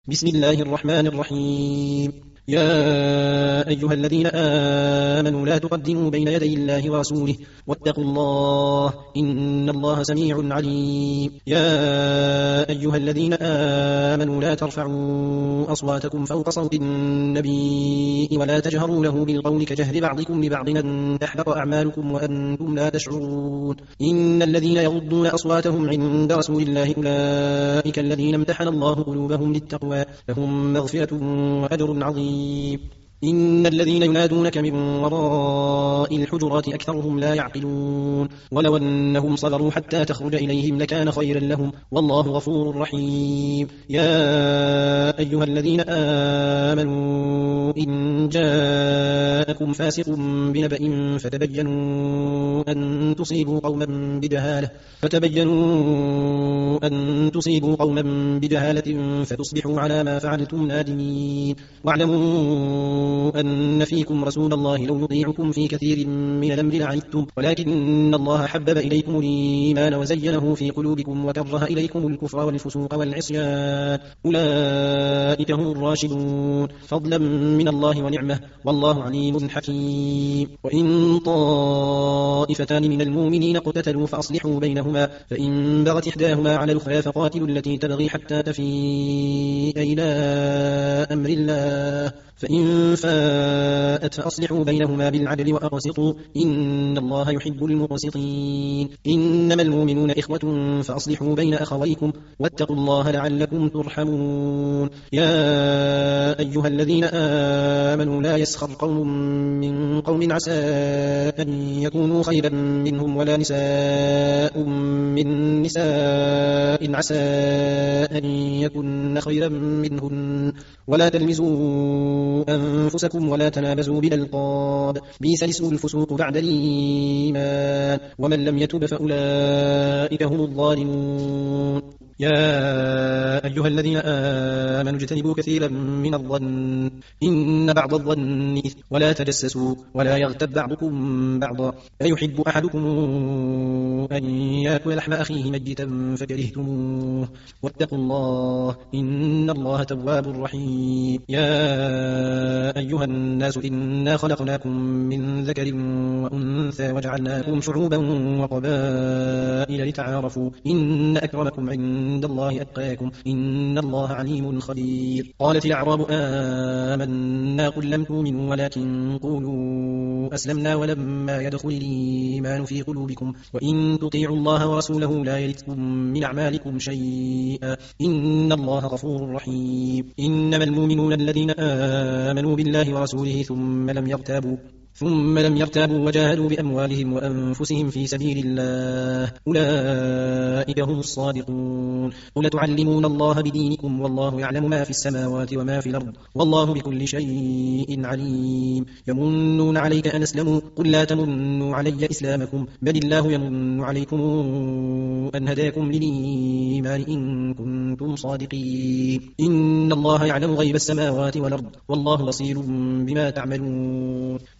بسم الله الرحمن الرحيم. يا أيها الذين آمنوا لا تقدموا بين يدي الله ورسوله واتقوا الله إن الله سميع عليم. يا أيها الذين آمنوا لا ترفعوا أصواتكم فوق صوت النبي ولا تجهروا له بالقول كجهر بعضكم لبعض أن تحبط أعمالكم وأنتم لا تشعرون. إن الذين يغضون أصواتهم عند رسول الله أولئك الذين امتحن الله قلوبهم للتقوى لهم مغفرة وأجر عظيم. إن الذين ينادونك من وراء الحجرات أكثرهم لا يعقلون. ولو أنهم صبروا حتى تخرج إليهم لكان خيرا لهم والله غفور رحيم. يا أيها الذين آمنوا إن جاءكم فاسق بنبأ فتبينوا أن تصيبوا قوما بجهالة فتصبحوا على ما فعلتم نادمين. واعلموا أن فيكم رسول الله لو يطيعكم في كثير من الأمر لعنتم ولكن الله حبب إليكم الإيمان وزينه في قلوبكم وكره إليكم الكفر والفسوق والعصيان أولئك هم الراشدون فضلا من الله ونعمة والله عليم حكيم. وإن طائفتان من المؤمنين اقتتلوا فأصلحوا بينهما فإن بغت إحداهما على الأخرى فقاتلوا التي تبغي حتى تفيء إلى أمر الله فإن فاءت فأصلحوا بينهما بالعدل وأقسطوا إن الله يحب المقسطين. إنما المؤمنون إخوة فأصلحوا بين أخويكم واتقوا الله لعلكم ترحمون. يا أيها الذين آمنوا لا يسخر قوم من قوم عسى أن يكونوا خيرا منهم ولا نساء من نساء عسى أن يكن خيرا منهن ولا تلمزوا أنفسكم ولا تنابزوا بالألقاب بئس الاسم الفسوق بعد الإيمان ومن لم يتب فأولئك هم الظالمون. يا أيها الذين آمنوا اجتنبوا كثيرا من الظن إن بعض الظن إثم ولا تجسسوا ولا يغتب بعضكم بعضا أيحب أحدكم أن يأكل لحم أخيه ميتا فكرهتموه واتقوا الله إن الله تواب رحيم. يا أيها الناس إنا خلقناكم من ذكر وأنثى وجعلناكم شعوبا وقبائل لتعارفوا إن أكرمكم عند الله أتقاكم إن الله عليم خبير. قالت الأعراب آمنا قل لم تؤمنوا ولكن قولوا أسلمنا ولما يدخل الإيمان في قلوبكم وإن تطيعوا الله ورسوله لا يلتكم من أعمالكم شيئا إن الله غفور رحيم. إنما المؤمنون الذين آمنوا بالله ورسوله ثم لم يرتابوا وجاهدوا بأموالهم وأنفسهم في سبيل الله أولئك هم الصادقون. قل تعلمون الله بدينكم والله يعلم ما في السماوات وما في الأرض والله بكل شيء عليم. يمنون عليك أن أسلموا قل لا تمنوا علي إسلامكم بل الله يمن عليكم أن هداكم للإيمان إن كنتم صادقين. إن الله يعلم غيب السماوات والأرض والله بصير بما تعملون.